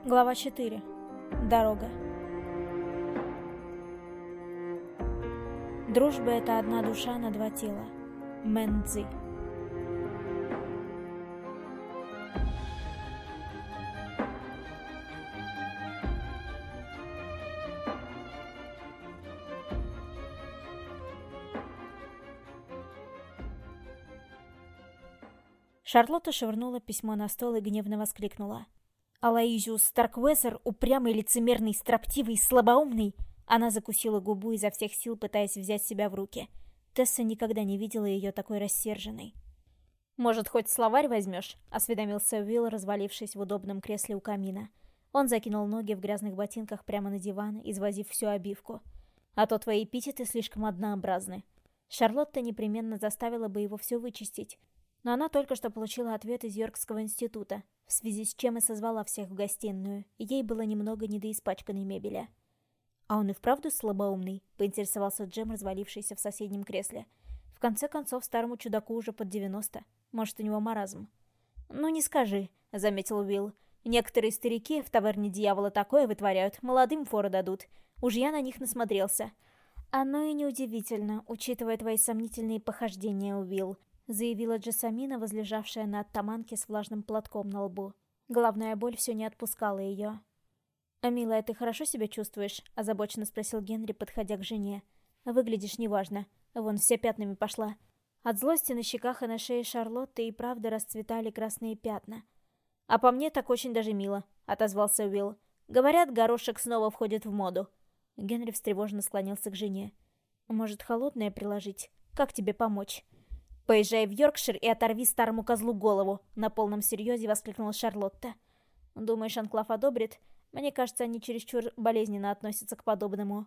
Глава 4. Дорога. Дружба — это одна душа на два тела. Мэн Цзи. Шарлотта швырнула письмо на стол и гневно воскликнула. «Алоизиус Старквезер, упрямый, лицемерный, строптивый, слабоумный!» Она закусила губу изо всех сил, пытаясь взять себя в руки. Тесса никогда не видела ее такой рассерженной. «Может, хоть словарь возьмешь?» — осведомился Уилл, развалившись в удобном кресле у камина. Он закинул ноги в грязных ботинках прямо на диван, извозив всю обивку. «А то твои эпитеты слишком однообразны. Шарлотта непременно заставила бы его все вычистить. Но она только что получила ответ из Йоркского института, в связи с чем и созвала всех в гостиную, и ей было немного не до испачканной мебели. «А он и вправду слабоумный?» — поинтересовался Джем, развалившийся в соседнем кресле. «В конце концов, старому чудаку уже под 90. Может, у него маразм?» «Ну, не скажи», — заметил Уилл. «Некоторые старики в таверне дьявола такое вытворяют, молодым фору дадут. Уж я на них насмотрелся». «Оно и неудивительно, учитывая твои сомнительные похождения, Уилл», — заявила Джессамина, возлежавшая на оттаманке с влажным платком на лбу. Головная боль все не отпускала ее. «Милая, ты хорошо себя чувствуешь?» — озабоченно спросил Генри, подходя к жене. «Выглядишь неважно. Вон, вся пятнами пошла». От злости на щеках и на шее Шарлотты и правда расцветали красные пятна. «А по мне так очень даже мило», — отозвался Уилл. «Говорят, горошек снова входит в моду». Генри встревоженно склонился к жене. «Может, холодное приложить? Как тебе помочь?» «Поезжай в Йоркшир и оторви старому козлу голову!» — на полном серьезе воскликнула Шарлотта. «Думаешь, Анклав одобрит? Мне кажется, они чересчур болезненно относятся к подобному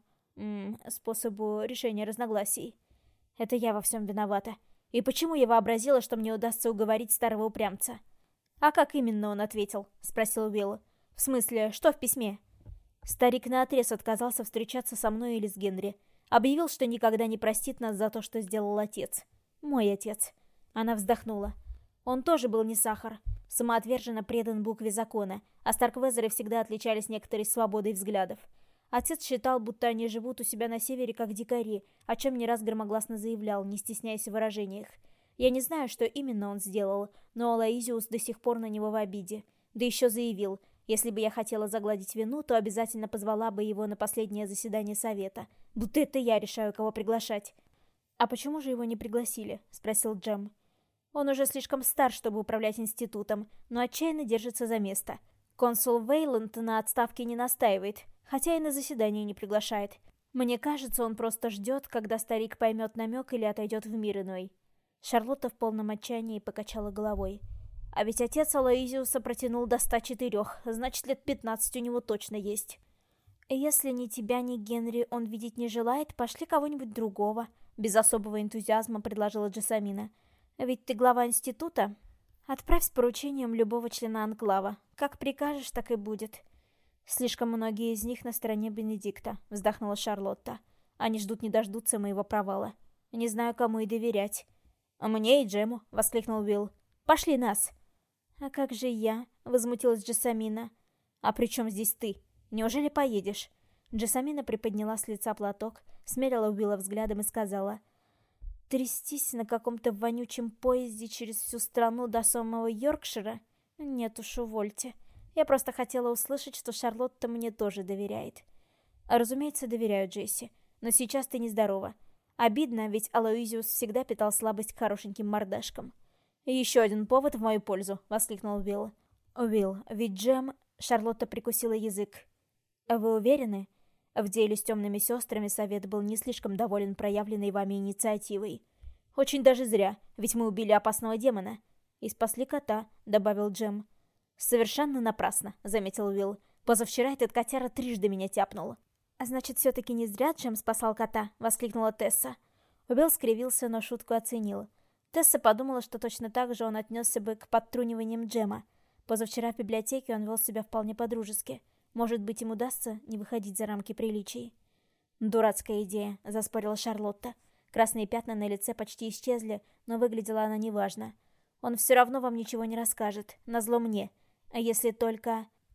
способу решения разногласий. Это я во всем виновата. И почему я вообразила, что мне удастся уговорить старого упрямца?» «А как именно он ответил?» — спросил Уилл. «В смысле, что в письме?» Старик наотрез отказался встречаться со мной или с Генри. Объявил, что никогда не простит нас за то, что сделал отец. «Мой отец». Она вздохнула. Он тоже был не сахар. Самоотверженно предан букве закона, а Старквезеры всегда отличались некоторой свободой взглядов. Отец считал, будто они живут у себя на севере как дикари, о чем не раз громогласно заявлял, не стесняясь в выражениях. Я не знаю, что именно он сделал, но Алоизиус до сих пор на него в обиде. Да еще заявил, если бы я хотела загладить вину, то обязательно позвала бы его на последнее заседание совета. Будто это я решаю, кого приглашать. «А почему же его не пригласили?» — спросил Джем. «Он уже слишком стар, чтобы управлять институтом, но отчаянно держится за место. Консул Вейланд на отставке не настаивает, хотя и на заседание не приглашает. Мне кажется, он просто ждет, когда старик поймет намек или отойдет в мир иной». Шарлотта в полном отчаянии покачала головой. «А ведь отец Алоизиуса протянул до 104, значит, лет 15 у него точно есть». «Если ни тебя, ни Генри он видеть не желает, пошли кого-нибудь другого», — без особого энтузиазма предложила Джессамина. «Ведь ты глава института. Отправь с поручением любого члена анклава. Как прикажешь, так и будет». «Слишком многие из них на стороне Бенедикта», — вздохнула Шарлотта. «Они ждут не дождутся моего провала. Не знаю, кому и доверять». «А мне и Джему», — воскликнул Уилл. «Пошли нас». «А как же я?» — возмутилась Джессамина. «А при чем здесь ты? Неужели поедешь?» Джессамина приподняла с лица платок, смерила Уилла взглядом и сказала: «Трястись на каком-то вонючем поезде через всю страну до самого Йоркшира? Нет уж, увольте. Я просто хотела услышать, что Шарлотта мне тоже доверяет». «Разумеется, доверяю, Джесси, но сейчас ты нездорова. Обидно, ведь Алоизиус всегда питал слабость к хорошеньким мордашкам». «Еще один повод в мою пользу», — воскликнул Уилл. «Уилл, ведь Джем...» — Шарлотта прикусила язык. «Вы уверены?» В деле с темными сестрами совет был не слишком доволен проявленной вами инициативой. «Очень даже зря, ведь мы убили опасного демона». «И спасли кота», — добавил Джем. «Совершенно напрасно», — заметил Уилл. «Позавчера этот котяра трижды меня тяпнул». «А значит, все-таки не зря Джем спасал кота?» — воскликнула Тесса. Уилл скривился, но шутку оценил. Тесса подумала, что точно так же он отнесся бы к подтруниваниям Джема. Позавчера в библиотеке он вел себя вполне по-дружески. Может быть, им удастся не выходить за рамки приличий. «Дурацкая идея», — заспорила Шарлотта. Красные пятна на лице почти исчезли, но выглядела она неважно. «Он все равно вам ничего не расскажет, назло мне. А если только...»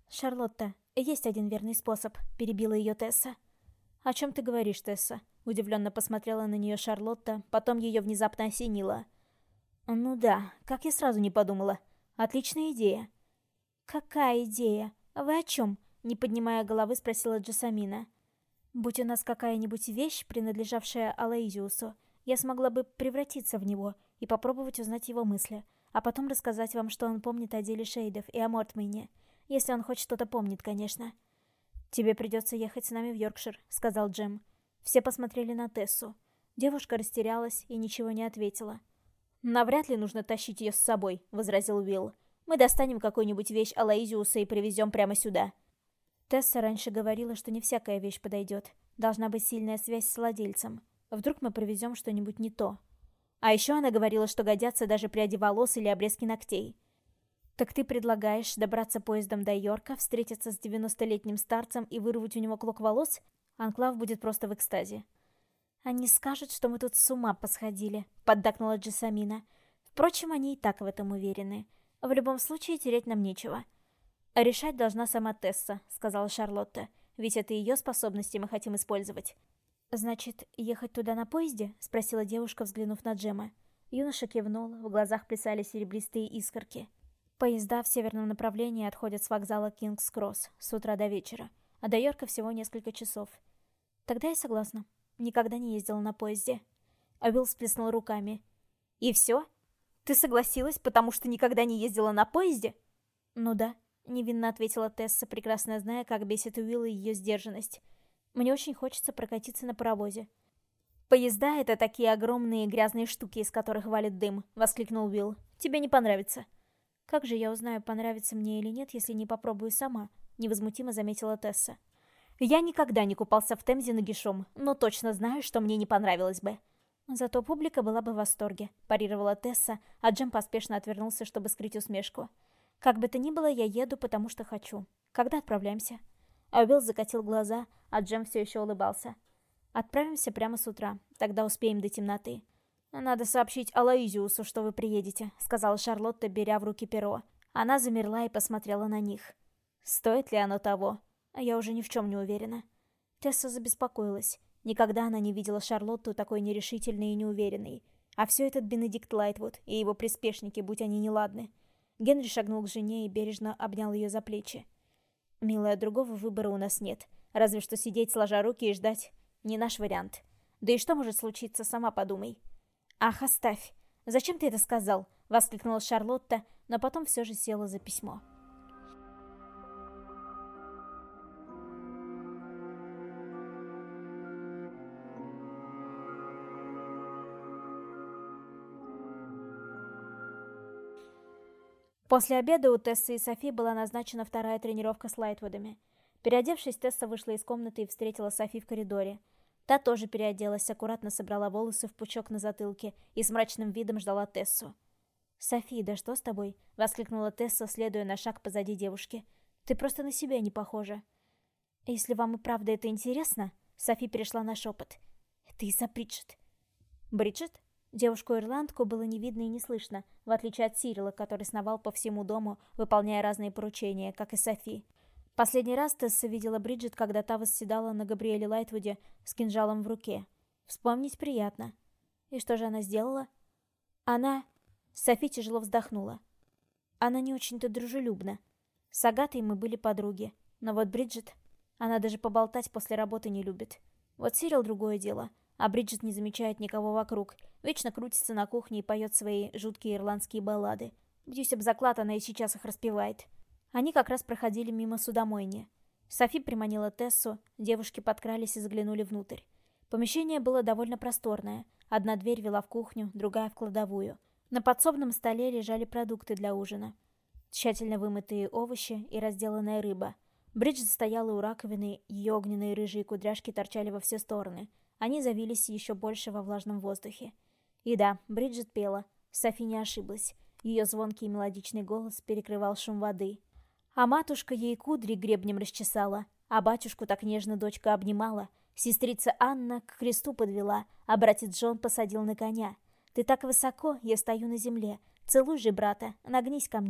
«Шарлотта, есть один верный способ», — перебила ее Тесса. «О чем ты говоришь, Тесса?» — удивленно посмотрела на нее Шарлотта, потом ее внезапно осенило. «Ну да, как я сразу не подумала. Отличная идея». «Какая идея? Вы о чем?» — не поднимая головы, спросила Джессамина. «Будь у нас какая-нибудь вещь, принадлежавшая Алоизиусу, я смогла бы превратиться в него и попробовать узнать его мысли, а потом рассказать вам, что он помнит о деле Шейдов и о Мортмейне. Если он хоть что-то помнит, конечно». «Тебе придется ехать с нами в Йоркшир», — сказал Джем. Все посмотрели на Тессу. Девушка растерялась и ничего не ответила. «Навряд ли нужно тащить ее с собой», — возразил Уилл. «Мы достанем какую-нибудь вещь Алоизиуса и привезем прямо сюда». Тесса раньше говорила, что не всякая вещь подойдет. Должна быть сильная связь с владельцем. Вдруг мы привезем что-нибудь не то. А еще она говорила, что годятся даже пряди волос или обрезки ногтей. «Так ты предлагаешь добраться поездом до Йорка, встретиться с 90-летним старцем и вырвать у него клок волос? Анклав будет просто в экстазе». «Они скажут, что мы тут с ума посходили», — поддакнула Джессамина. «Впрочем, они и так в этом уверены. В любом случае, терять нам нечего». «Решать должна сама Тесса», — сказала Шарлотта. «Ведь это ее способности мы хотим использовать». «Значит, ехать туда на поезде?» — спросила девушка, взглянув на Джема. Юноша кивнул, в глазах плясали серебристые искорки. Поезда в северном направлении отходят с вокзала Кингс-Кросс с утра до вечера, а до Йорка всего несколько часов. Тогда я согласна. Никогда не ездила на поезде. А Уилл всплеснул руками. «И все? Ты согласилась, потому что никогда не ездила на поезде?» «Ну да», — невинно ответила Тесса, прекрасно зная, как бесит Уилла ее сдержанность. «Мне очень хочется прокатиться на паровозе». «Поезда — это такие огромные грязные штуки, из которых валит дым», — воскликнул Уилл. «Тебе не понравится». «Как же я узнаю, понравится мне или нет, если не попробую сама?» — невозмутимо заметила Тесса. «Я никогда не купался в Темзе нагишом, но точно знаю, что мне не понравилось бы». «Зато публика была бы в восторге», — парировала Тесса, а Джем поспешно отвернулся, чтобы скрыть усмешку. «Как бы то ни было, я еду, потому что хочу. Когда отправляемся?» А Уилл закатил глаза, а Джем все еще улыбался. «Отправимся прямо с утра, тогда успеем до темноты». «Надо сообщить Алоизиусу, что вы приедете», — сказала Шарлотта, беря в руки перо. Она замерла и посмотрела на них. «Стоит ли оно того?» А я уже ни в чем не уверена. Тесса забеспокоилась. Никогда она не видела Шарлотту такой нерешительной и неуверенной. А все этот Бенедикт Лайтвуд и его приспешники, будь они неладны. Генри шагнул к жене и бережно обнял ее за плечи. «Милая, другого выбора у нас нет. Разве что сидеть сложа руки и ждать. Не наш вариант. Да и что может случиться, сама подумай». «Ах, оставь! Зачем ты это сказал?» — воскликнула Шарлотта, но потом все же села за письмо. После обеда у Тессы и Софи была назначена вторая тренировка с Лайтвудами. Переодевшись, Тесса вышла из комнаты и встретила Софи в коридоре. Та тоже переоделась, аккуратно собрала волосы в пучок на затылке и с мрачным видом ждала Тессу. «Софи, да что с тобой?» — воскликнула Тесса, следуя на шаг позади девушки. «Ты просто на себя не похожа». «Если вам и правда это интересно...» — Софи перешла на шепот. «Это из-за Бриджит». «Бриджит?» Девушку-ирландку было не видно и не слышно, в отличие от Сирила, который сновал по всему дому, выполняя разные поручения, как и Софи. Последний раз Тесса видела Бриджит, когда та восседала на Габриэле Лайтвуде с кинжалом в руке. Вспомнить приятно. И что же она сделала? Она... Софи тяжело вздохнула. Она не очень-то дружелюбна. С Агатой мы были подруги. Но вот Бриджит... Она даже поболтать после работы не любит. Вот Сирил другое дело. А Бриджит не замечает никого вокруг. Вечно крутится на кухне и поет свои жуткие ирландские баллады. Бьюсь об заклад, она и сейчас их распевает. Они как раз проходили мимо судомойни. Софи приманила Тессу, девушки подкрались и заглянули внутрь. Помещение было довольно просторное. Одна дверь вела в кухню, другая в кладовую. На подсобном столе лежали продукты для ужина. Тщательно вымытые овощи и разделанная рыба. Бриджит стояла у раковины, ее огненные рыжие кудряшки торчали во все стороны. Они завились еще больше во влажном воздухе. И да, Бриджит пела. Софи не ошиблась. Ее звонкий мелодичный голос перекрывал шум воды. А матушка ей кудри гребнем расчесала, а батюшку так нежно дочка обнимала. Сестрица Анна к кресту подвела, а братец Джон посадил на коня. Ты так высоко, я стою на земле. Целуй же, брата, нагнись ко мне.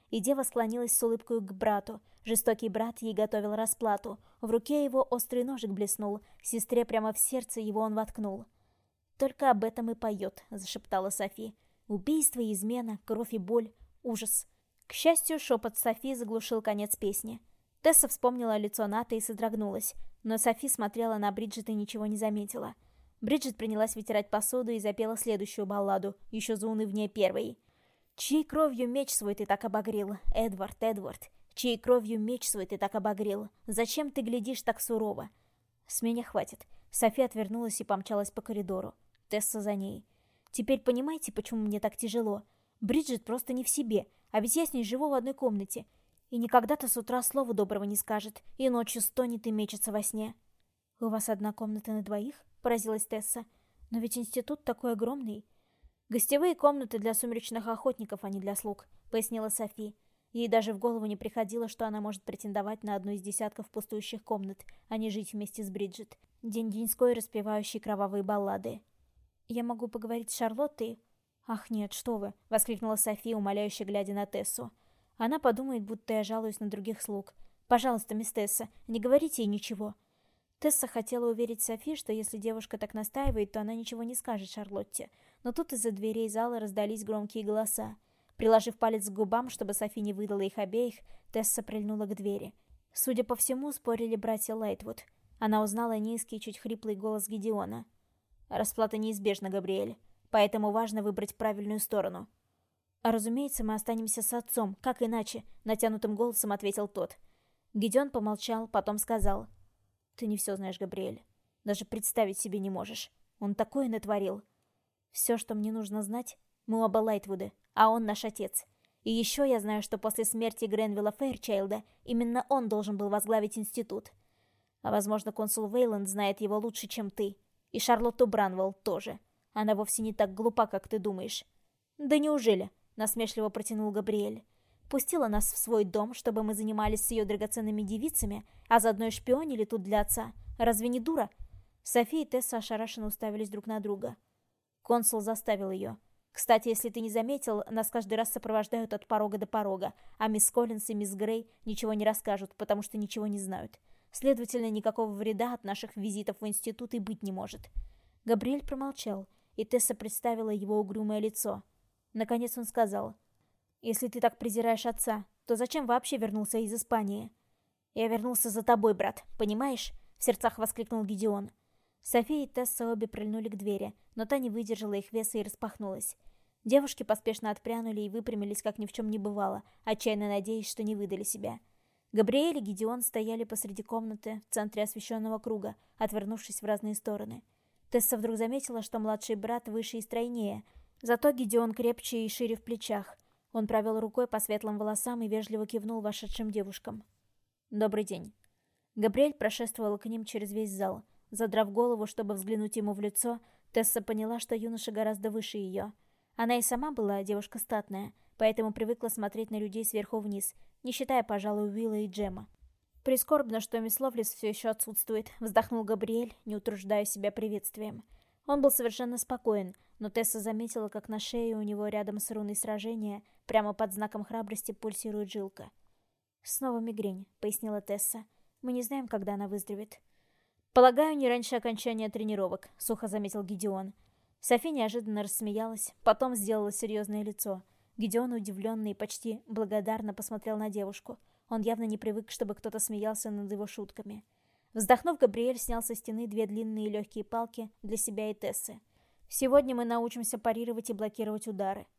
и дева склонилась с улыбкой к брату. Жестокий брат ей готовил расплату. В руке его острый ножик блеснул, сестре прямо в сердце его он воткнул. «Только об этом и поет», — зашептала Софи. «Убийство, измена, кровь и боль, ужас». К счастью, шепот Софи заглушил конец песни. Тесса вспомнила лицо Ната и содрогнулась, но Софи смотрела на Бриджит и ничего не заметила. Бриджит принялась вытирать посуду и запела следующую балладу, еще заунывнее первой. «Чьей кровью меч свой ты так обогрел, Эдвард, Эдвард? Чьей кровью меч свой ты так обогрел? Зачем ты глядишь так сурово?» «С меня хватит». Софи отвернулась и помчалась по коридору. Тесса за ней. «Теперь понимаете, почему мне так тяжело? Бриджит просто не в себе, а ведь я с ней живу в одной комнате. И никогда-то с утра слова доброго не скажет, и ночью стонет и мечется во сне». «У вас одна комната на двоих?» — поразилась Тесса. «Но ведь институт такой огромный». «Гостевые комнаты для сумеречных охотников, а не для слуг», — пояснила Софи. Ей даже в голову не приходило, что она может претендовать на одну из десятков пустующих комнат, а не жить вместе с Бриджит, день-деньской распевающей кровавые баллады. «Я могу поговорить с Шарлоттой?» «Ах нет, что вы!» — воскликнула Софи, умоляюще глядя на Тессу. «Она подумает, будто я жалуюсь на других слуг. Пожалуйста, мисс Тесса, не говорите ей ничего». Тесса хотела уверить Софи, что если девушка так настаивает, то она ничего не скажет Шарлотте. Но тут из-за дверей зала раздались громкие голоса. Приложив палец к губам, чтобы Софи не выдала их обеих, Тесса прильнула к двери. Судя по всему, спорили братья Лайтвуд. Она узнала низкий, чуть хриплый голос Гидеона. «Расплата неизбежна, Габриэль, поэтому важно выбрать правильную сторону». «А разумеется, мы останемся с отцом, как иначе?» — натянутым голосом ответил тот. Гидеон помолчал, потом сказал: «Ты не все знаешь, Габриэль. Даже представить себе не можешь. Он такое натворил. Все, что мне нужно знать, мы оба Лайтвуды, а он наш отец. И еще я знаю, что после смерти Гренвилла Фэйрчайлда именно он должен был возглавить институт. А возможно, консул Вейланд знает его лучше, чем ты. И Шарлотту Бранвелл тоже. Она вовсе не так глупа, как ты думаешь». «Да неужели?» — насмешливо протянул Габриэль. «Пустила нас в свой дом, чтобы мы занимались с ее драгоценными девицами, а заодно и шпионили тут для отца. Разве не дура?» София и Тесса ошарашенно уставились друг на друга. Консул заставил ее. «Кстати, если ты не заметил, нас каждый раз сопровождают от порога до порога, а мисс Коллинс и мисс Грей ничего не расскажут, потому что ничего не знают. Следовательно, никакого вреда от наших визитов в институт и быть не может». Габриэль промолчал, и Тесса представила его угрюмое лицо. Наконец он сказал: «Если ты так презираешь отца, то зачем вообще вернулся из Испании?» «Я вернулся за тобой, брат, понимаешь?» — в сердцах воскликнул Гидеон. София и Тесса обе прильнули к двери, но та не выдержала их веса и распахнулась. Девушки поспешно отпрянули и выпрямились, как ни в чем не бывало, отчаянно надеясь, что не выдали себя. Габриэль и Гидеон стояли посреди комнаты, в центре освещенного круга, отвернувшись в разные стороны. Тесса вдруг заметила, что младший брат выше и стройнее, зато Гидеон крепче и шире в плечах. Он провел рукой по светлым волосам и вежливо кивнул вошедшим девушкам. «Добрый день». Габриэль прошествовала к ним через весь зал. Задрав голову, чтобы взглянуть ему в лицо, Тесса поняла, что юноша гораздо выше ее. Она и сама была девушка статная, поэтому привыкла смотреть на людей сверху вниз, не считая, пожалуй, Уилла и Джема. «Прискорбно, что мисс Ловлис все еще отсутствует», — вздохнул Габриэль, не утруждая себя приветствием. Он был совершенно спокоен, но Тесса заметила, как на шее у него рядом с руной сражения, прямо под знаком храбрости, пульсирует жилка. «Снова мигрень», — пояснила Тесса. «Мы не знаем, когда она выздоровеет». «Полагаю, не раньше окончания тренировок», — сухо заметил Гидеон. Софи неожиданно рассмеялась, потом сделала серьезное лицо. Гидеон, удивленный и почти благодарно, посмотрел на девушку. Он явно не привык, чтобы кто-то смеялся над его шутками. Вздохнув, Габриэль снял со стены две длинные легкие палки для себя и Тессы. «Сегодня мы научимся парировать и блокировать удары».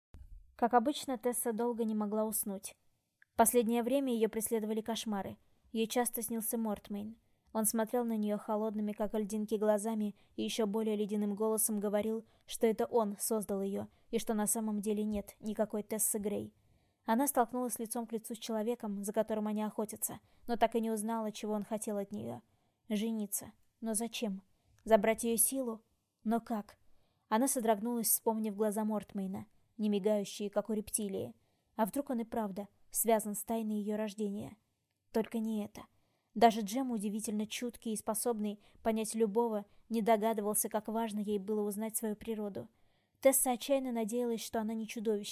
Как обычно, Тесса долго не могла уснуть. В последнее время ее преследовали кошмары. Ей часто снился Мортмейн. Он смотрел на нее холодными, как льдинки, глазами и еще более ледяным голосом говорил, что это он создал ее, и что на самом деле нет никакой Тессы Грей. Она столкнулась лицом к лицу с человеком, за которым они охотятся, но так и не узнала, чего он хотел от нее. Жениться. Но зачем? Забрать ее силу? Но как? Она содрогнулась, вспомнив глаза Мортмейна, не мигающие, как у рептилии. А вдруг он и правда связан с тайной ее рождения? Только не это. Даже Джем, удивительно чуткий и способный понять любого, не догадывался, как важно ей было узнать свою природу. Тесса отчаянно надеялась, что она не чудовище,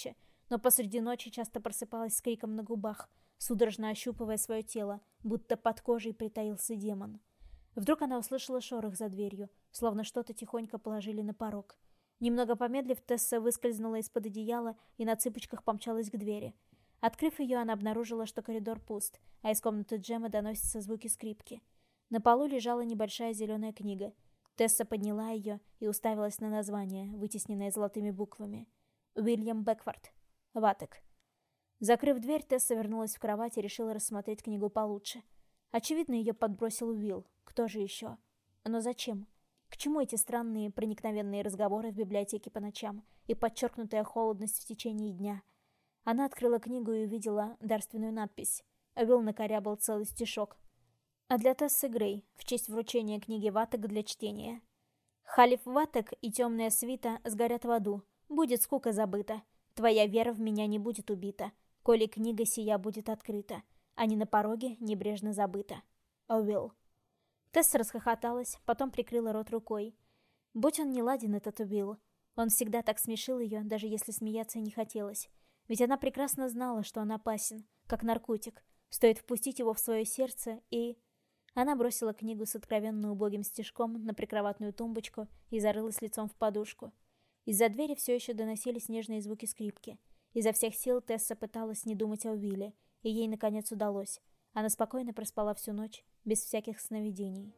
но посреди ночи часто просыпалась с криком на губах, судорожно ощупывая свое тело, будто под кожей притаился демон. Вдруг она услышала шорох за дверью, словно что-то тихонько положили на порог. Немного помедлив, Тесса выскользнула из-под одеяла и на цыпочках помчалась к двери. Открыв ее, она обнаружила, что коридор пуст, а из комнаты Джема доносятся звуки скрипки. На полу лежала небольшая зеленая книга. Тесса подняла ее и уставилась на название, вытесненное золотыми буквами. Уильям Бэкфорд. Ватек. Закрыв дверь, Тесса вернулась в кровать и решила рассмотреть книгу получше. Очевидно, ее подбросил Уилл. Кто же еще? Но зачем? К чему эти странные проникновенные разговоры в библиотеке по ночам и подчеркнутая холодность в течение дня? Она открыла книгу и увидела дарственную надпись. Уилл накорябал целый стишок. А для Тессы Грей, в честь вручения книги Ватек для чтения. «Халиф Ватек и темная свита сгорят в аду. Будет скука забыта. Твоя вера в меня не будет убита, коли книга сия будет открыта, а не на пороге небрежно забыта. Уилл». Тесса расхохоталась, потом прикрыла рот рукой. Будь он не ладен, этот Уилл. Он всегда так смешил ее, даже если смеяться не хотелось. Ведь она прекрасно знала, что он опасен, как наркотик. Стоит впустить его в свое сердце, и... Она бросила книгу с откровенно убогим стишком на прикроватную тумбочку и зарылась лицом в подушку. Из-за двери все еще доносились нежные звуки скрипки. Изо всех сил Тесса пыталась не думать о Уилле, и ей наконец удалось. Она спокойно проспала всю ночь, без всяких сновидений.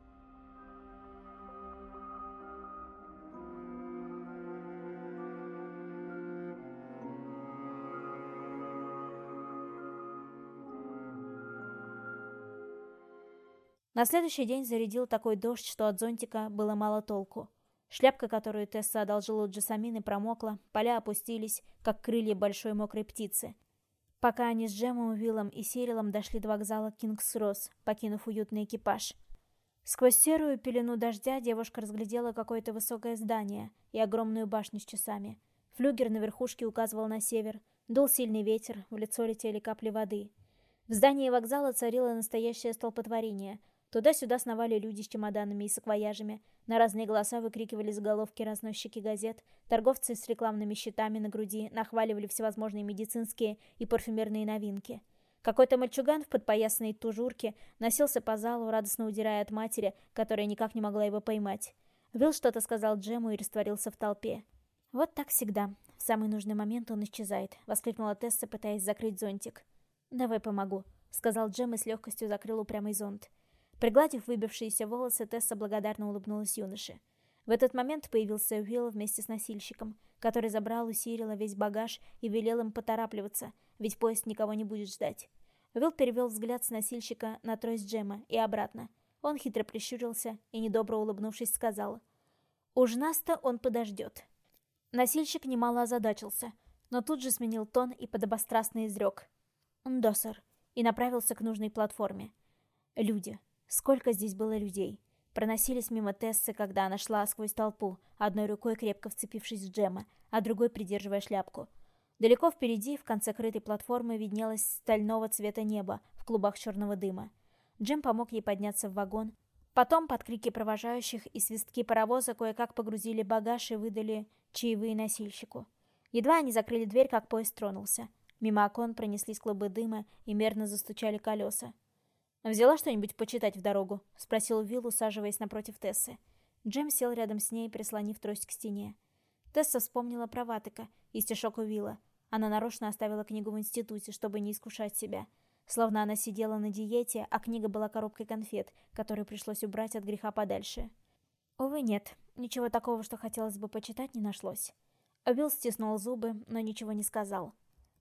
На следующий день зарядил такой дождь, что от зонтика было мало толку. Шляпка, которую Тесса одолжила у Джессамины, промокла, поля опустились, как крылья большой мокрой птицы. Пока они с Джемом, Уиллом и Сирилом дошли до вокзала Кингс-Кросс, покинув уютный экипаж. Сквозь серую пелену дождя девушка разглядела какое-то высокое здание и огромную башню с часами. Флюгер на верхушке указывал на север, дул сильный ветер, в лицо летели капли воды. В здании вокзала царило настоящее столпотворение. Туда-сюда сновали люди с чемоданами и саквояжами, на разные голоса выкрикивали заголовки разносчики газет, торговцы с рекламными щитами на груди нахваливали всевозможные медицинские и парфюмерные новинки. Какой-то мальчуган в подпоясанной тужурке носился по залу, радостно удирая от матери, которая никак не могла его поймать. Уилл что-то сказал Джему и растворился в толпе. «Вот так всегда. В самый нужный момент он исчезает», — воскликнула Тесса, пытаясь закрыть зонтик. «Давай помогу», — сказал Джем и с легкостью закрыл упрямый зонт. Пригладив выбившиеся волосы, Тесса благодарно улыбнулась юноше. В этот момент появился Уилл вместе с носильщиком, который забрал у Сирила весь багаж и велел им поторапливаться, ведь поезд никого не будет ждать. Уилл перевел взгляд с носильщика на трость Джема и обратно. Он хитро прищурился и, недобро улыбнувшись, сказал: «Уж нас-то он подождет». Носильщик немало озадачился, но тут же сменил тон и подобострастно изрек: «Да, сэр», и направился к нужной платформе. Люди. Сколько здесь было людей. Проносились мимо Тессы, когда она шла сквозь толпу, одной рукой крепко вцепившись в Джема, а другой придерживая шляпку. Далеко впереди, в конце крытой платформы, виднелось стального цвета небо в клубах черного дыма. Джем помог ей подняться в вагон. Потом, под крики провожающих и свистки паровоза, кое-как погрузили багаж и выдали чаевые носильщику. Едва они закрыли дверь, как поезд тронулся. Мимо окон пронеслись клубы дыма и мерно застучали колеса. «Взяла что-нибудь почитать в дорогу?» — спросил Уилл, усаживаясь напротив Тессы. Джем сел рядом с ней, прислонив трость к стене. Тесса вспомнила про Ватека и стишок Уилла. Она нарочно оставила книгу в институте, чтобы не искушать себя. Словно она сидела на диете, а книга была коробкой конфет, которую пришлось убрать от греха подальше. Увы, нет. Ничего такого, что хотелось бы почитать, не нашлось. Уилл стиснул зубы, но ничего не сказал.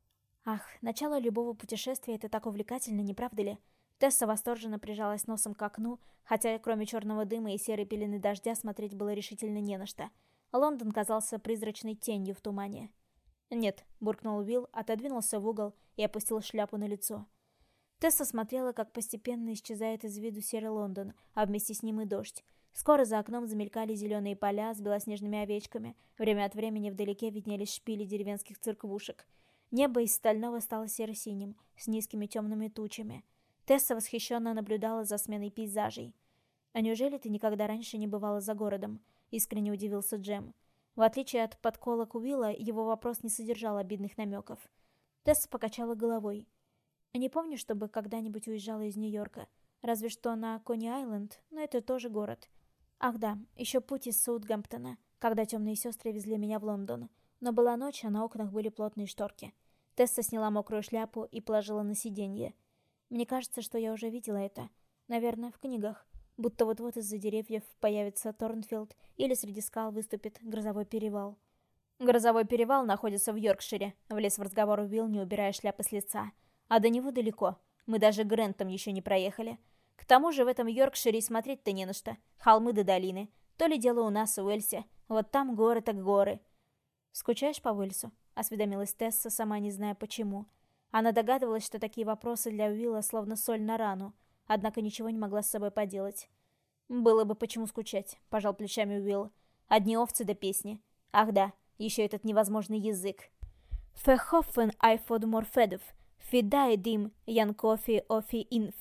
Ах, начало любого путешествия — это так увлекательно, не правда ли? Тесса восторженно прижалась носом к окну, хотя кроме черного дыма и серой пелены дождя смотреть было решительно не на что. Лондон казался призрачной тенью в тумане. «Нет», — буркнул Уилл, отодвинулся в угол и опустил шляпу на лицо. Тесса смотрела, как постепенно исчезает из виду серый Лондон, а вместе с ним и дождь. Скоро за окном замелькали зеленые поля с белоснежными овечками, время от времени вдалеке виднелись шпили деревенских церквушек. Небо из стального стало серо-синим, с низкими темными тучами. Тесса восхищенно наблюдала за сменой пейзажей. «А неужели ты никогда раньше не бывала за городом?» — искренне удивился Джем. В отличие от подколок Уилла, его вопрос не содержал обидных намеков. Тесса покачала головой. Не помню, чтобы когда-нибудь уезжала из Нью-Йорка. Разве что на Кони-Айленд, но это тоже город. Ах да, еще путь из Саутгемптона, когда темные сестры везли меня в Лондон. Но была ночь, а на окнах были плотные шторки. Тесса сняла мокрую шляпу и положила на сиденье. Мне кажется, что я уже видела это. Наверное, в книгах. Будто вот-вот из-за деревьев появится Торнфилд или среди скал выступит грозовой перевал. Грозовой перевал находится в Йоркшире, влез в разговор Уилл, не убирая шляпы с лица. А до него далеко. Мы даже Грентом еще не проехали. К тому же в этом Йоркшире и смотреть-то не на что. Холмы до долины. То ли дело у нас в Уэльсе. Вот там горы так горы. «Скучаешь по Уэльсу?» — осведомилась Тесса, сама не зная почему. Она догадывалась, что такие вопросы для Уилла словно соль на рану, однако ничего не могла с собой поделать. «Было бы почему скучать», — пожал плечами Уилл. «Одни овцы да песни. Ах да, еще этот невозможный язык. «Verhoffen айфод морфедов, фидай дим янкофи офи инф».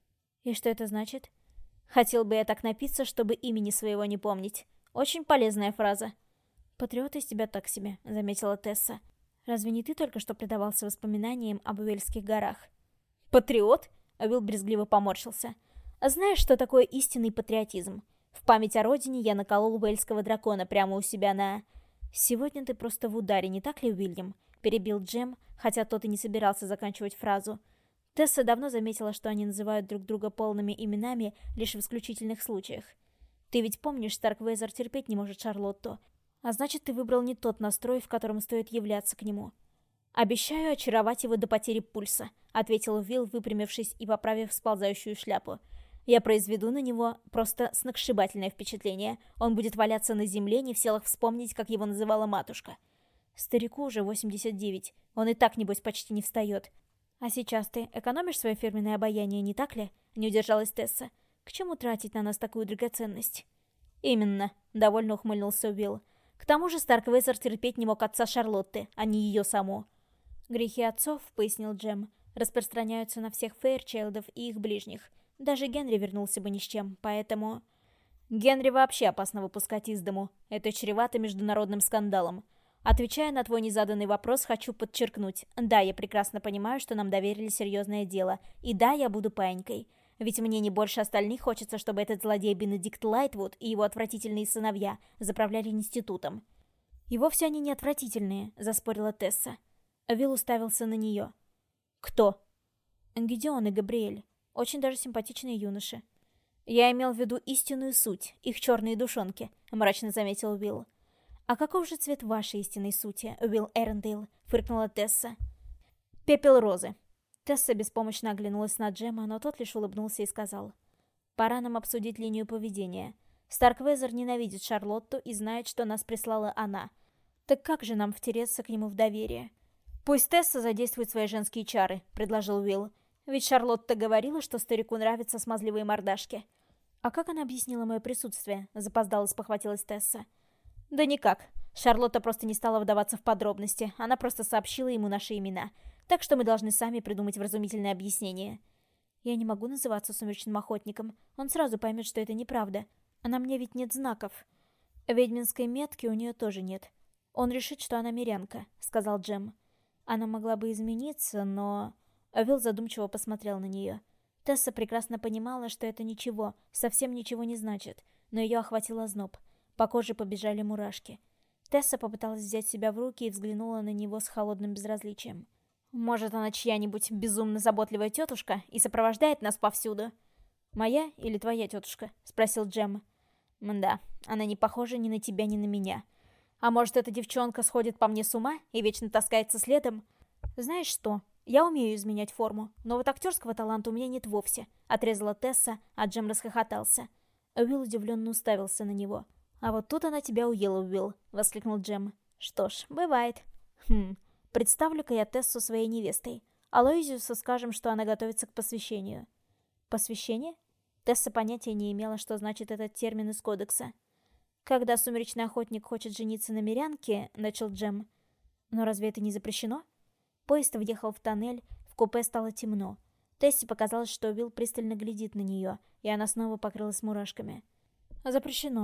И что это значит? Хотел бы я так напиться, чтобы имени своего не помнить. Очень полезная фраза. «Патриот из тебя так себе», — заметила Тесса. «Разве не ты только что предавался воспоминаниям об Уэльских горах?» «Патриот?» — Уилл брезгливо поморщился. «Знаешь, что такое истинный патриотизм? В память о родине я наколол уэльского дракона прямо у себя на...» «Сегодня ты просто в ударе, не так ли, Уильям?» — перебил Джем, хотя тот и не собирался заканчивать фразу. Тесса давно заметила, что они называют друг друга полными именами лишь в исключительных случаях. «Ты ведь помнишь, Старквейзер терпеть не может Шарлотту. А значит, ты выбрал не тот настрой, в котором стоит являться к нему». «Обещаю очаровать его до потери пульса», — ответил Уилл, выпрямившись и поправив сползающую шляпу. «Я произведу на него просто сногсшибательное впечатление. Он будет валяться на земле, не в силах вспомнить, как его называла матушка. Старику уже 89, он и так, небось, почти не встает. А сейчас ты экономишь свое фирменное обаяние, не так ли?» — не удержалась Тесса. «К чему тратить на нас такую драгоценность?» «Именно», — довольно ухмыльнулся Уилл. «К тому же Старквейзер терпеть не мог отца Шарлотты, а не ее саму». «Грехи отцов», — пояснил Джем, — «распространяются на всех Фэйрчайлдов и их ближних. Даже Генри вернулся бы ни с чем, поэтому...» «Генри вообще опасно выпускать из дому. Это чревато международным скандалом. Отвечая на твой незаданный вопрос, хочу подчеркнуть. Да, я прекрасно понимаю, что нам доверили серьезное дело. И да, я буду паинькой. Ведь мне не больше остальных хочется, чтобы этот злодей Бенедикт Лайтвуд и его отвратительные сыновья заправляли институтом». «И вовсе они не отвратительные», — заспорила Тесса. Уилл уставился на нее. «Кто?» «Гидеон и Габриэль. Очень даже симпатичные юноши». «Я имел в виду истинную суть, их черные душонки», — мрачно заметил Уилл. «А каков же цвет вашей истинной сути, Уилл Эрндейл?» — фыркнула Тесса. «Пепел розы». Тесса беспомощно оглянулась на Джема, но тот лишь улыбнулся и сказал. «Пора нам обсудить линию поведения. Старквейзер ненавидит Шарлотту и знает, что нас прислала она. Так как же нам втереться к нему в доверие?» «Пусть Тесса задействует свои женские чары», — предложил Уилл. «Ведь Шарлотта говорила, что старику нравятся смазливые мордашки». «А как она объяснила мое присутствие?» — запоздало спохватилась Тесса. «Да никак. Шарлотта просто не стала вдаваться в подробности. Она просто сообщила ему наши имена. Так что мы должны сами придумать вразумительное объяснение». «Я не могу называться сумеречным охотником. Он сразу поймет, что это неправда. А на мне ведь нет знаков». «Ведьминской метки у нее тоже нет. Он решит, что она мирянка», — сказал Джем. «Она могла бы измениться, но...» Уилл задумчиво посмотрел на нее. Тесса прекрасно понимала, что это ничего, совсем ничего не значит, но ее охватил озноб. По коже побежали мурашки. Тесса попыталась взять себя в руки и взглянула на него с холодным безразличием. «Может, она чья-нибудь безумно заботливая тетушка и сопровождает нас повсюду?» «Моя или твоя тетушка?» — спросил Джем. «Мда, она не похожа ни на тебя, ни на меня. А может, эта девчонка сходит по мне с ума и вечно таскается следом?» «Знаешь что? Я умею изменять форму, но вот актерского таланта у меня нет вовсе», — отрезала Тесса, а Джем расхохотался. Уилл удивленно уставился на него. «А вот тут она тебя уела, Уилл», — воскликнул Джем. «Что ж, бывает». Представлю-ка я Тессу своей невестой. Алоизиусу скажем, что она готовится к посвящению». «Посвящение?» Тесса понятия не имела, что значит этот термин из кодекса. «Когда сумеречный охотник хочет жениться на мирянке», — начал Джем. «Но разве это не запрещено?» Поезд въехал в тоннель, в купе стало темно. Тессе показалось, что Уилл пристально глядит на нее, и она снова покрылась мурашками. «Запрещено.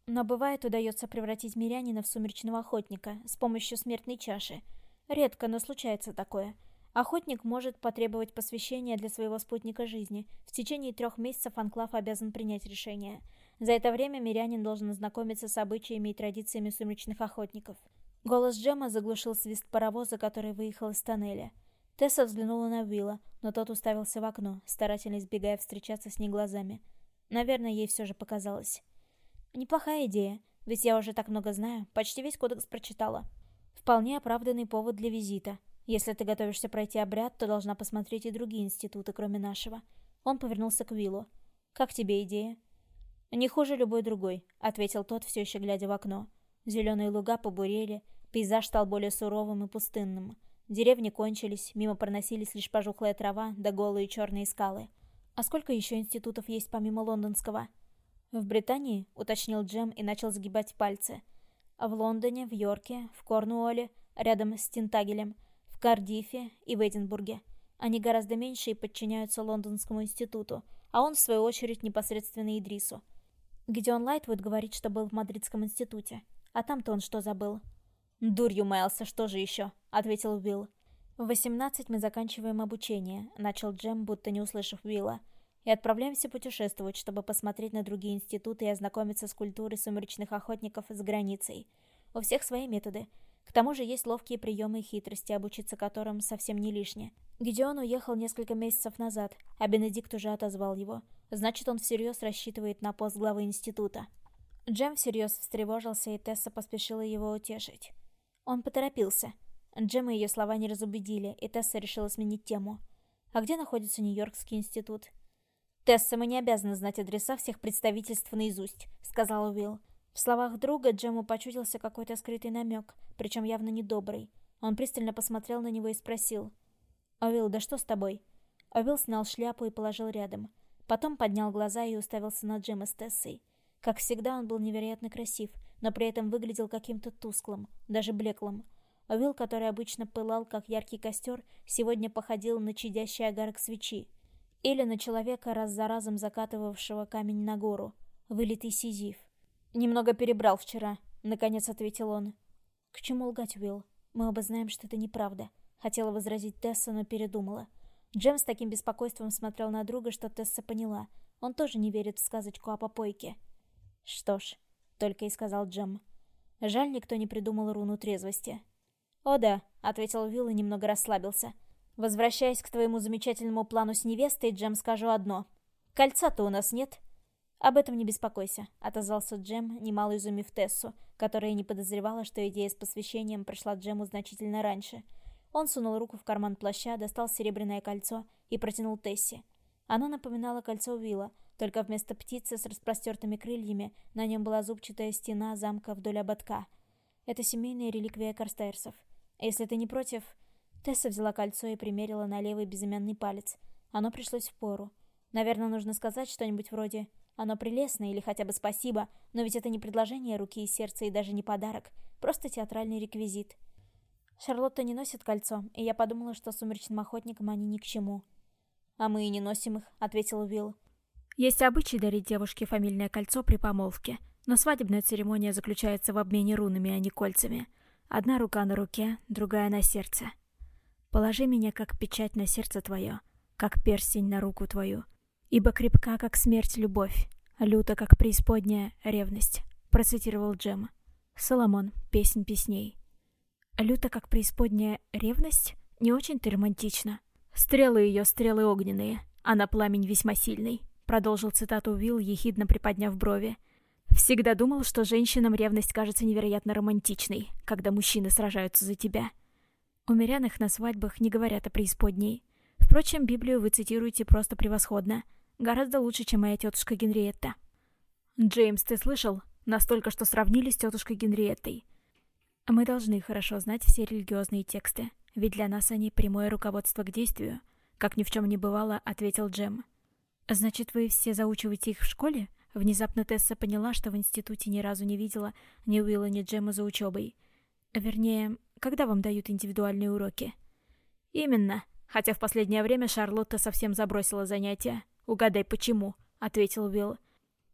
Но бывает, удается превратить мирянина в сумеречного охотника с помощью смертной чаши. Редко, но случается такое. Охотник может потребовать посвящения для своего спутника жизни. В течение 3 месяцев анклав обязан принять решение. За это время мирянин должен ознакомиться с обычаями и традициями сумеречных охотников. Голос Джема заглушил свист паровоза, который выехал из тоннеля. Тесса взглянула на Уилла, но тот уставился в окно, старательно избегая встречаться с ней глазами. Наверное, ей все же показалось. «Неплохая идея, ведь я уже так много знаю, почти весь кодекс прочитала. Вполне оправданный повод для визита. Если ты готовишься пройти обряд, то должна посмотреть и другие институты, кроме нашего». Он повернулся к Уиллу. «Как тебе идея?» «Не хуже любой другой», — ответил тот, все еще глядя в окно. Зеленые луга побурели, пейзаж стал более суровым и пустынным. Деревни кончились, мимо проносились лишь пожухлая трава да голые черные скалы. «А сколько еще институтов есть помимо лондонского?» «В Британии», — уточнил Джем и начал сгибать пальцы. «В Лондоне, в Йорке, в Корнуолле, рядом с Тинтагелем, в Кардифе и в Эдинбурге. Они гораздо меньше и подчиняются Лондонскому институту, а он, в свою очередь, непосредственно Идрису. Гидеон Лайтвуд говорит, что был в Мадридском институте. А там-то он что забыл?» «Дурью маялся, что же еще?» — ответил Уилл. «В 18 мы заканчиваем обучение», — начал Джем, будто не услышав Уилла. «И отправляемся путешествовать, чтобы посмотреть на другие институты и ознакомиться с культурой сумеречных охотников за границей. У всех свои методы. К тому же есть ловкие приемы и хитрости, обучиться которым совсем не лишне. Гидеон уехал несколько месяцев назад, а Бенедикт уже отозвал его. Значит, он всерьез рассчитывает на пост главы института». Джем всерьез встревожился, и Тесса поспешила его утешить. Он поторопился. Джем и ее слова не разубедили, и Тесса решила сменить тему. «А где находится Нью-Йоркский институт?» «Тесса, мы не обязаны знать адреса всех представительств наизусть», — сказал Уилл. В словах друга Джему почудился какой-то скрытый намек, причем явно недобрый. Он пристально посмотрел на него и спросил. «Уилл, да что с тобой?» Уилл снял шляпу и положил рядом. Потом поднял глаза и уставился на Джема с Тессой. Как всегда, он был невероятно красив, но при этом выглядел каким-то тусклым, даже блеклым. Уилл, который обычно пылал, как яркий костер, сегодня походил на чадящий огарок свечи. Или на человека, раз за разом закатывавшего камень на гору. Вылитый Сизиф. «Немного перебрал вчера», — наконец ответил он. «К чему лгать, Уилл? Мы оба знаем, что это неправда», — хотела возразить Тесса, но передумала. Джем с таким беспокойством смотрел на друга, что Тесса поняла. Он тоже не верит в сказочку о попойке. «Что ж», — только и сказал Джем. «Жаль, никто не придумал руну трезвости». «О да», — ответил Уилл и немного расслабился. «Возвращаясь к твоему замечательному плану с невестой, Джем, скажу одно. Кольца-то у нас нет». «Об этом не беспокойся», — отозвался Джем, немало изумив Тессу, которая не подозревала, что идея с посвящением пришла Джему значительно раньше. Он сунул руку в карман плаща, достал серебряное кольцо и протянул Тессе. Оно напоминало кольцо Уилла, только вместо птицы с распростертыми крыльями на нем была зубчатая стена замка вдоль ободка. Это семейная реликвия Карстейрсов. Если ты не против... Тесса взяла кольцо и примерила на левый безымянный палец. Оно пришлось впору. Наверное, нужно сказать что-нибудь вроде «оно прелестно» или хотя бы «спасибо», но ведь это не предложение руки и сердца и даже не подарок, просто театральный реквизит. Шарлотта не носит кольцо, и я подумала, что сумеречным охотникам они ни к чему. «А мы и не носим их», — ответил Уилл. «Есть обычай дарить девушке фамильное кольцо при помолвке, но свадебная церемония заключается в обмене рунами, а не кольцами. Одна рука на руке, другая на сердце. Положи меня, как печать на сердце твое, как перстень на руку твою, ибо крепка, как смерть, любовь, люта, как преисподняя ревность», — процитировал Джем. Соломон, песнь песней. «Люта, как преисподняя ревность? Не очень-то романтично. Стрелы ее, стрелы огненные, а на пламень весьма сильный», — продолжил цитату Уилл, ехидно приподняв брови. «Всегда думал, что женщинам ревность кажется невероятно романтичной, когда мужчины сражаются за тебя. У мирян на свадьбах не говорят о преисподней. Впрочем, Библию вы цитируете просто превосходно. Гораздо лучше, чем моя тетушка Генриетта». «Джеймс, ты слышал? Настолько, что сравнили с тетушкой Генриеттой». «Мы должны хорошо знать все религиозные тексты, ведь для нас они прямое руководство к действию», — как ни в чем не бывало, ответил Джем. «Значит, вы все заучиваете их в школе?» Внезапно Тесса поняла, что в институте ни разу не видела ни Уилла, ни Джема за учебой. «Вернее, когда вам дают индивидуальные уроки?» «Именно. Хотя в последнее время Шарлотта совсем забросила занятия. Угадай, почему?» — ответил Уилл.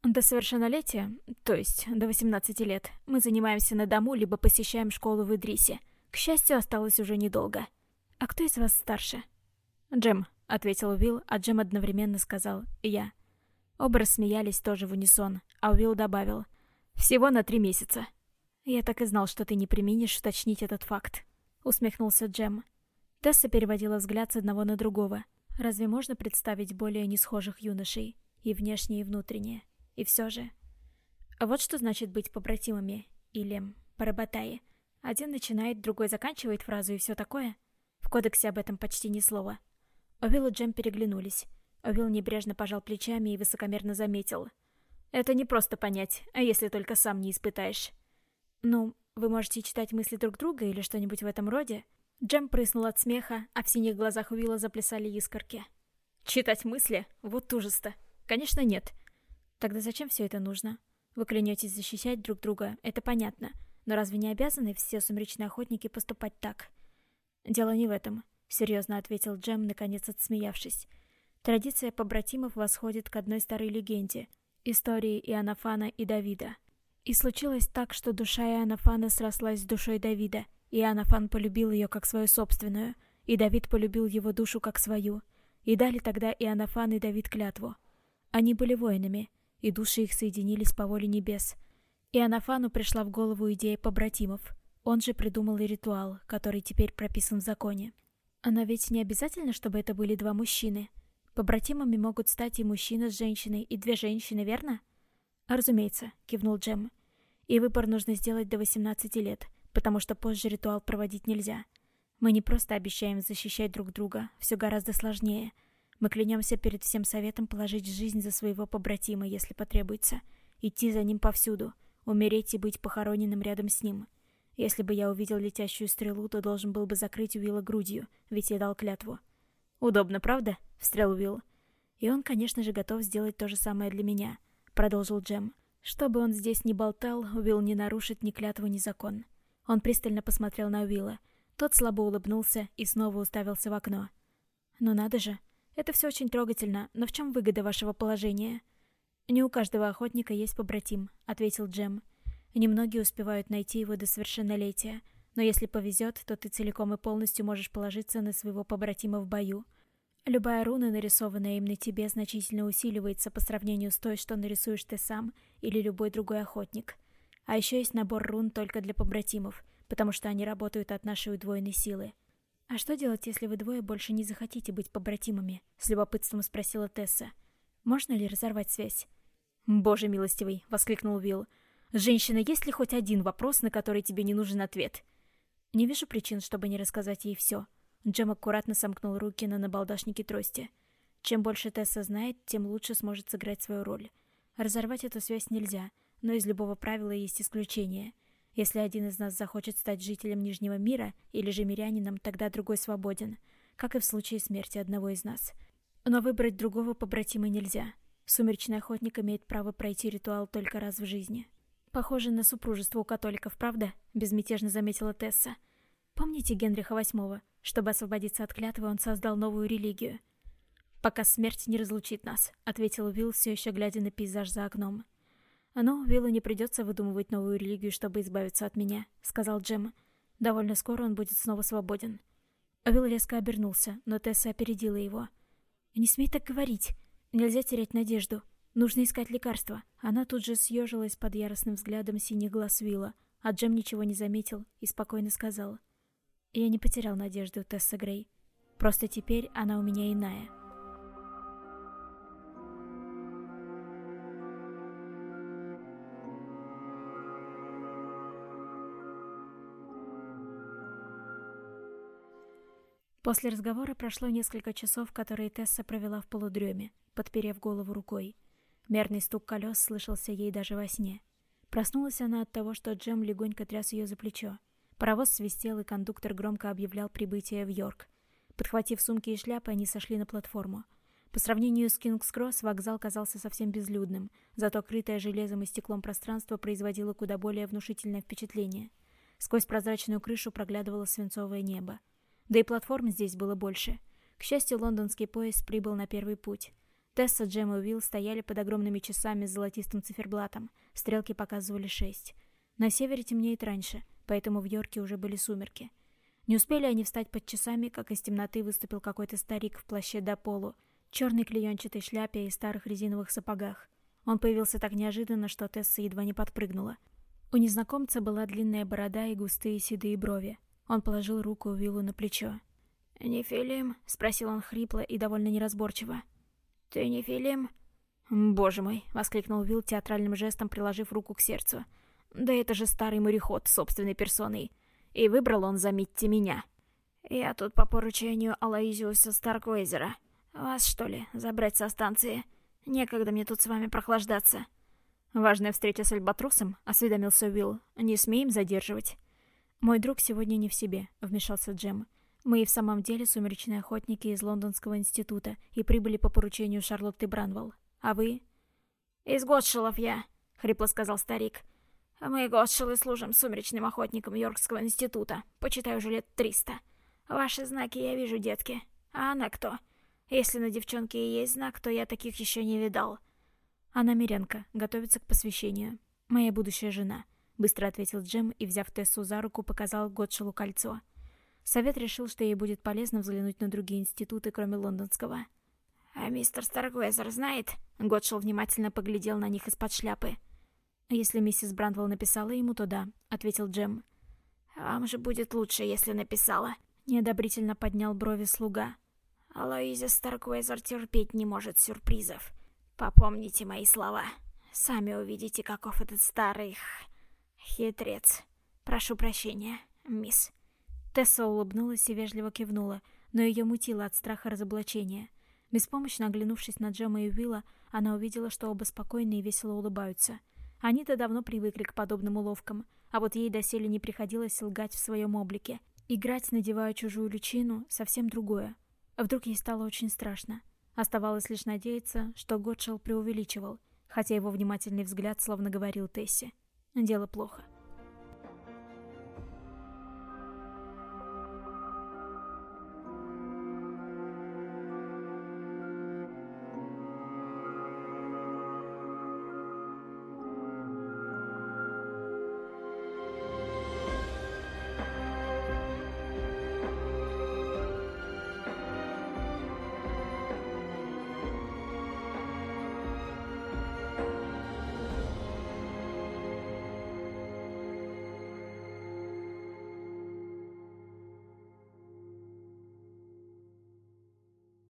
До совершеннолетия, то есть до 18 лет, мы занимаемся на дому, либо посещаем школу в Идрисе. К счастью, осталось уже недолго. А кто из вас старше? Джем, ответил Уилл, а Джем одновременно сказал «я». Оба рассмеялись тоже в унисон, а Уилл добавил «всего на 3 месяца». «Я так и знал, что ты не преминешь уточнить этот факт», — усмехнулся Джем. Тесса переводила взгляд с одного на другого. Разве можно представить более несхожих юношей? И внешне, и внутренне. И все же. А вот что значит быть побратимами. Или парабатаи. Один начинает, другой заканчивает фразу и все такое. В кодексе об этом почти ни слова. Уилл и Джем переглянулись. Уилл небрежно пожал плечами и высокомерно заметил. «Это не просто понять, а если только сам не испытаешь». «Ну, вы можете читать мысли друг друга или что-нибудь в этом роде?» Джем прыснул от смеха, а в синих глазах Уилла заплясали искорки. «Читать мысли? Вот ужас-то! Конечно, нет. Тогда зачем все это нужно? Вы клянетесь защищать друг друга, это понятно. Но разве не обязаны все сумеречные охотники поступать так?» «Дело не в этом», — серьезно ответил Джем, наконец отсмеявшись. «Традиция побратимов восходит к одной старой легенде — истории Иоаннафана и Давида. И случилось так, что душа Иоаннафана срослась с душой Давида. Иоаннафан полюбил ее как свою собственную, и Давид полюбил его душу как свою. И дали тогда Иоаннафан и Давид клятву. Они были воинами, и души их соединились по воле небес. Иоаннафану пришла в голову идея побратимов. Он же придумал и ритуал, который теперь прописан в законе. Но ведь не обязательно, чтобы это были 2 мужчины. Побратимами могут стать и мужчина с женщиной, и 2 женщины, верно? «Разумеется», — кивнул Джем. «И выбор нужно сделать до 18 лет, потому что позже ритуал проводить нельзя. Мы не просто обещаем защищать друг друга, все гораздо сложнее. Мы клянемся перед всем советом положить жизнь за своего побратима, если потребуется, идти за ним повсюду, умереть и быть похороненным рядом с ним. Если бы я увидел летящую стрелу, то должен был бы закрыть Уилла грудью, ведь я дал клятву». «Удобно, правда?» — встрял Уилл. «И он, конечно же, готов сделать то же самое для меня», — продолжил Джем. «Что бы он здесь ни болтал, Уилл не нарушит ни клятву, ни закон». Он пристально посмотрел на Уилла. Тот слабо улыбнулся и снова уставился в окно. «Ну надо же. Это все очень трогательно, но в чем выгода вашего положения?» «Не у каждого охотника есть побратим», — ответил Джем. «Немногие успевают найти его до совершеннолетия, но если повезет, то ты целиком и полностью можешь положиться на своего побратима в бою. Любая руна, нарисованная им на тебе, значительно усиливается по сравнению с той, что нарисуешь ты сам или любой другой охотник. А еще есть набор рун только для побратимов, потому что они работают от нашей удвоенной силы». «А что делать, если вы двое больше не захотите быть побратимами?» — с любопытством спросила Тесса. «Можно ли разорвать связь?» «Боже милостивый!» — воскликнул Уилл. «Женщина, есть ли хоть один вопрос, на который тебе не нужен ответ?» «Не вижу причин, чтобы не рассказать ей все». Джем аккуратно сомкнул руки на набалдашнике трости. Чем больше Тесса знает, тем лучше сможет сыграть свою роль. Разорвать эту связь нельзя, но из любого правила есть исключение. Если один из нас захочет стать жителем Нижнего мира или же мирянином, тогда другой свободен, как и в случае смерти одного из нас. Но выбрать другого побратима нельзя. Сумеречный охотник имеет право пройти ритуал только раз в жизни. «Похоже на супружество у католиков, правда?» — безмятежно заметила Тесса. «Помните Генриха VIII? Чтобы освободиться от клятвы, он создал новую религию». «Пока смерть не разлучит нас», — ответил Уилл, все еще глядя на пейзаж за окном. «Но Уиллу не придется выдумывать новую религию, чтобы избавиться от меня», — сказал Джем. «Довольно скоро он будет снова свободен». Уилл резко обернулся, но Тесса опередила его. «Не смей так говорить. Нельзя терять надежду. Нужно искать лекарства». Она тут же съежилась под яростным взглядом синих глаз Уилла, а Джем ничего не заметил и спокойно сказал. «Я не потерял надежду, Тесса Грей. Просто теперь она у меня иная». После разговора прошло несколько часов, которые Тесса провела в полудреме, подперев голову рукой. Мерный стук колес слышался ей даже во сне. Проснулась она от того, что Джем легонько тряс ее за плечо. Паровоз свистел, и кондуктор громко объявлял прибытие в Йорк. Подхватив сумки и шляпы, они сошли на платформу. По сравнению с Кингс-Кросс вокзал казался совсем безлюдным, зато крытое железом и стеклом пространство производило куда более внушительное впечатление. Сквозь прозрачную крышу проглядывало свинцовое небо. Да и платформ здесь было больше. К счастью, лондонский поезд прибыл на первый путь. Тесса, Джем и Уилл стояли под огромными часами с золотистым циферблатом. Стрелки показывали 6. На севере темнеет раньше, поэтому в Йорке уже были сумерки. Не успели они встать под часами, как из темноты выступил какой-то старик в плаще до полу, черной клеенчатой шляпе и старых резиновых сапогах. Он появился так неожиданно, что Тесса едва не подпрыгнула. У незнакомца была длинная борода и густые седые брови. Он положил руку Уиллу на плечо. «Нефилим?» — спросил он хрипло и довольно неразборчиво. «Ты Нефилим?» «Боже мой!» — воскликнул Уилл театральным жестом, приложив руку к сердцу. «Да это же старый мореход собственной персоной. И выбрал он, заметьте, меня. Я тут по поручению Алоизиуса Старквейзера. Вас, что ли, забрать со станции? Некогда мне тут с вами прохлаждаться». «Важная встреча с Альбатросом?» — осведомился Уилл. «Не смеем задерживать». «Мой друг сегодня не в себе», — вмешался Джем. «Мы и в самом деле сумеречные охотники из Лондонского института и прибыли по поручению Шарлотты Бранвелл. А вы?» «Из Готшелов я», — хрипло сказал старик. «Мы, Готшелы, служим сумеречным охотникам Йоркского института. Почитай, уже лет 300. Ваши знаки я вижу, детки. А она кто? Если на девчонке и есть знак, то я таких еще не видал». «Она мирянка, готовится к посвящению. Моя будущая жена», — быстро ответил Джем и, взяв Тессу за руку, показал Готшелу кольцо. Совет решил, что ей будет полезно взглянуть на другие институты, кроме лондонского. «А мистер Старквезер знает?» Готшел внимательно поглядел на них из-под шляпы. «Если миссис Брандвелл написала ему, то да», — ответил Джем. «Вам же будет лучше, если написала», — неодобрительно поднял брови слуга. «Алоиза Старквезер терпеть не может сюрпризов. Попомните мои слова. Сами увидите, каков этот старый хитрец. Прошу прощения, мисс». Тесса улыбнулась и вежливо кивнула, но ее мутило от страха разоблачения. Беспомощно оглянувшись на Джема и Уилла, она увидела, что оба спокойно и весело улыбаются. Они-то давно привыкли к подобным уловкам, а вот ей доселе не приходилось лгать в своем облике. Играть, надевая чужую личину, совсем другое. Вдруг ей стало очень страшно. Оставалось лишь надеяться, что Готшел преувеличивал, хотя его внимательный взгляд словно говорил Тессе: «Дело плохо».